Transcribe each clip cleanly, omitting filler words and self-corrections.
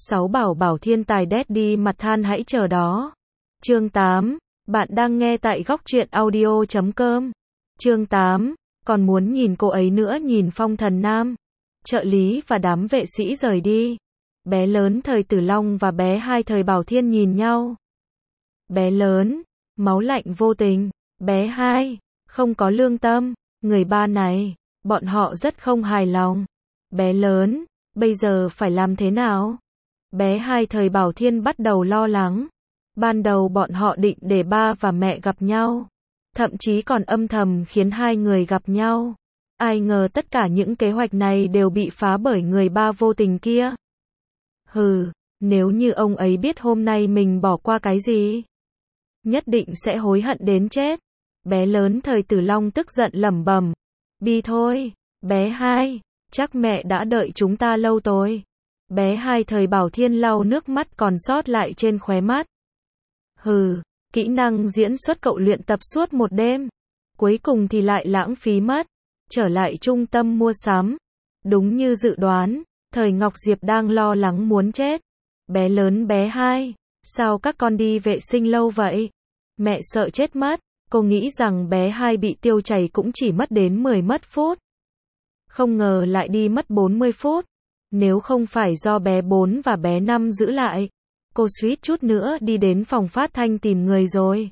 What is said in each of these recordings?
6 bảo bảo thiên tài daddy mặt than hãy chờ đó. Chương 8. Bạn đang nghe tại góc truyện audio.com. Chương 8. Còn muốn nhìn cô ấy nữa. Nhìn Phong Thần Nam, trợ lý và đám vệ sĩ rời đi. Bé lớn Thời Tử Long và bé hai Thời Bảo Thiên nhìn nhau. Bé lớn, máu lạnh vô tình. Bé hai, không có lương tâm. Người ba này, bọn họ rất không hài lòng. Bé lớn, bây giờ phải làm thế nào? Bé hai Thời Bảo Thiên bắt đầu lo lắng. Ban đầu bọn họ định để ba và mẹ gặp nhau, thậm chí còn âm thầm khiến hai người gặp nhau. Ai ngờ tất cả những kế hoạch này đều bị phá bởi người ba vô tình kia. Hừ, nếu như ông ấy biết hôm nay mình bỏ qua cái gì, nhất định sẽ hối hận đến chết. Bé lớn Thời Tử Long tức giận lẩm bẩm. Bi thôi, bé hai, chắc mẹ đã đợi chúng ta lâu rồi. Bé hai Thời Bảo Thiên lau nước mắt còn sót lại trên khóe mắt. Hừ, kỹ năng diễn xuất cậu luyện tập suốt một đêm, cuối cùng thì lại lãng phí mất. Trở lại trung tâm mua sắm, đúng như dự đoán, Thời Ngọc Diệp đang lo lắng muốn chết. Bé lớn bé hai, sao các con đi vệ sinh lâu vậy? Mẹ sợ chết mất. Cô nghĩ rằng bé hai bị tiêu chảy cũng chỉ mất đến 10 phút. Không ngờ lại đi mất 40 phút. Nếu không phải do bé 4 và bé 5 giữ lại, cô suýt chút nữa đi đến phòng phát thanh tìm người rồi.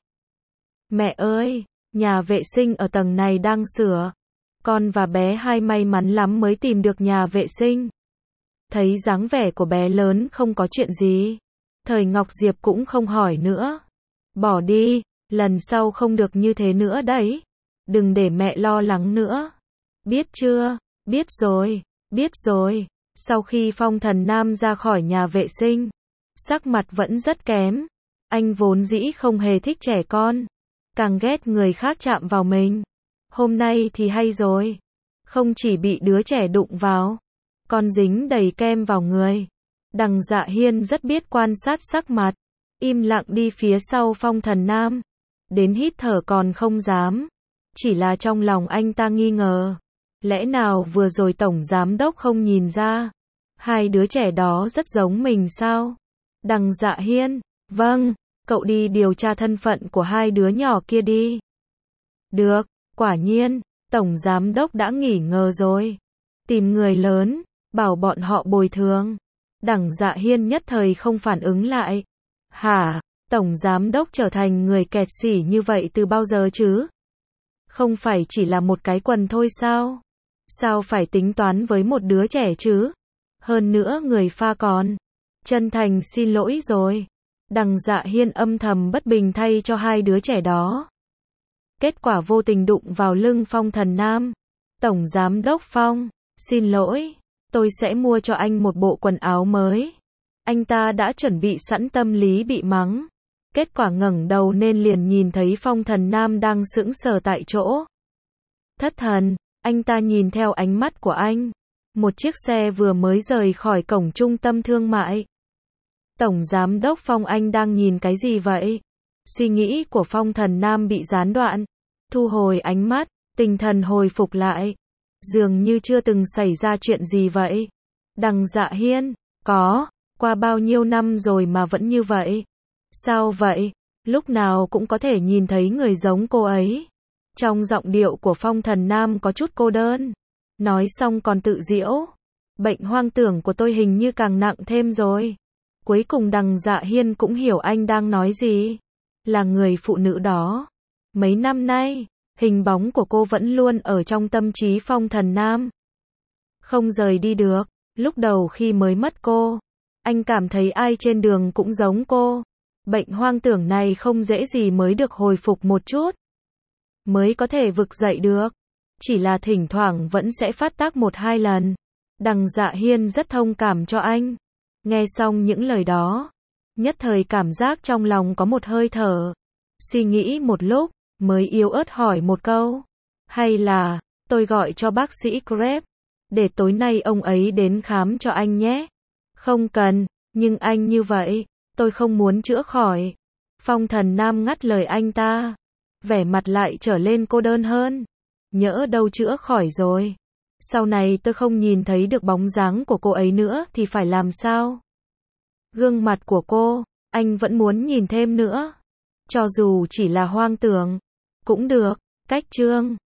Mẹ ơi, nhà vệ sinh ở tầng này đang sửa. Con và bé hai may mắn lắm mới tìm được nhà vệ sinh. Thấy dáng vẻ của bé lớn không có chuyện gì, Thời Ngọc Diệp cũng không hỏi nữa. Bỏ đi, lần sau không được như thế nữa đấy. Đừng để mẹ lo lắng nữa. Biết chưa? Biết rồi, biết rồi. Sau khi Phong Thần Nam ra khỏi nhà vệ sinh, sắc mặt vẫn rất kém. Anh vốn dĩ không hề thích trẻ con, càng ghét người khác chạm vào mình. Hôm nay thì hay rồi. Không chỉ bị đứa trẻ đụng vào, còn dính đầy kem vào người. Đằng Dạ Hiên rất biết quan sát sắc mặt, im lặng đi phía sau Phong Thần Nam. Đến hít thở còn không dám. Chỉ là trong lòng anh ta nghi ngờ. Lẽ nào vừa rồi Tổng Giám Đốc không nhìn ra? Hai đứa trẻ đó rất giống mình sao? Đằng Dạ Hiên, vâng, cậu đi điều tra thân phận của hai đứa nhỏ kia đi. Được, quả nhiên, Tổng Giám Đốc đã nghỉ ngờ rồi. Tìm người lớn, bảo bọn họ bồi thường. Đằng Dạ Hiên nhất thời không phản ứng lại. Hả? Tổng Giám Đốc trở thành người kẹt xỉ như vậy từ bao giờ chứ? Không phải chỉ là một cái quần thôi sao? Sao phải tính toán với một đứa trẻ chứ? Hơn nữa người pha còn chân thành xin lỗi rồi. Đằng Dạ Hiên âm thầm bất bình thay cho hai đứa trẻ đó. Kết quả vô tình đụng vào lưng Phong Thần Nam. Tổng Giám Đốc Phong, xin lỗi, tôi sẽ mua cho anh một bộ quần áo mới. Anh ta đã chuẩn bị sẵn tâm lý bị mắng. Kết quả ngẩng đầu nên liền nhìn thấy Phong Thần Nam đang sững sờ tại chỗ. Thất thần, anh ta nhìn theo ánh mắt của anh. Một chiếc xe vừa mới rời khỏi cổng trung tâm thương mại. Tổng Giám Đốc Phong, anh đang nhìn cái gì vậy? Suy nghĩ của Phong Thần Nam bị gián đoạn. Thu hồi ánh mắt, tinh thần hồi phục lại. Dường như chưa từng xảy ra chuyện gì vậy. Đằng Dạ Hiên, qua bao nhiêu năm rồi mà vẫn như vậy? Sao vậy? Lúc nào cũng có thể nhìn thấy người giống cô ấy. Trong giọng điệu của Phong Thần Nam có chút cô đơn. Nói xong còn tự giễu. Bệnh hoang tưởng của tôi hình như càng nặng thêm rồi. Cuối cùng đằng Dạ Hiên cũng hiểu anh đang nói gì. Là người phụ nữ đó. Mấy năm nay, hình bóng của cô vẫn luôn ở trong tâm trí Phong Thần Nam. Không rời đi được. Lúc đầu khi mới mất cô, anh cảm thấy ai trên đường cũng giống cô. Bệnh hoang tưởng này không dễ gì mới được hồi phục một chút, mới có thể vực dậy được. Chỉ là thỉnh thoảng vẫn sẽ phát tác 1-2 lần. Đằng Dạ Hiên rất thông cảm cho anh. Nghe xong những lời đó, nhất thời cảm giác trong lòng có một hơi thở. Suy nghĩ một lúc, mới yếu ớt hỏi một câu. Hay là, tôi gọi cho bác sĩ Kreb, để tối nay ông ấy đến khám cho anh nhé. Không cần, nhưng anh như vậy, tôi không muốn chữa khỏi. Phong Thần Nam ngắt lời anh ta. Vẻ mặt lại trở lên cô đơn hơn. Nhỡ đâu chữa khỏi rồi, sau này tôi không nhìn thấy được bóng dáng của cô ấy nữa thì phải làm sao? Gương mặt của cô, anh vẫn muốn nhìn thêm nữa. Cho dù chỉ là hoang tưởng. Cũng được, cách chương.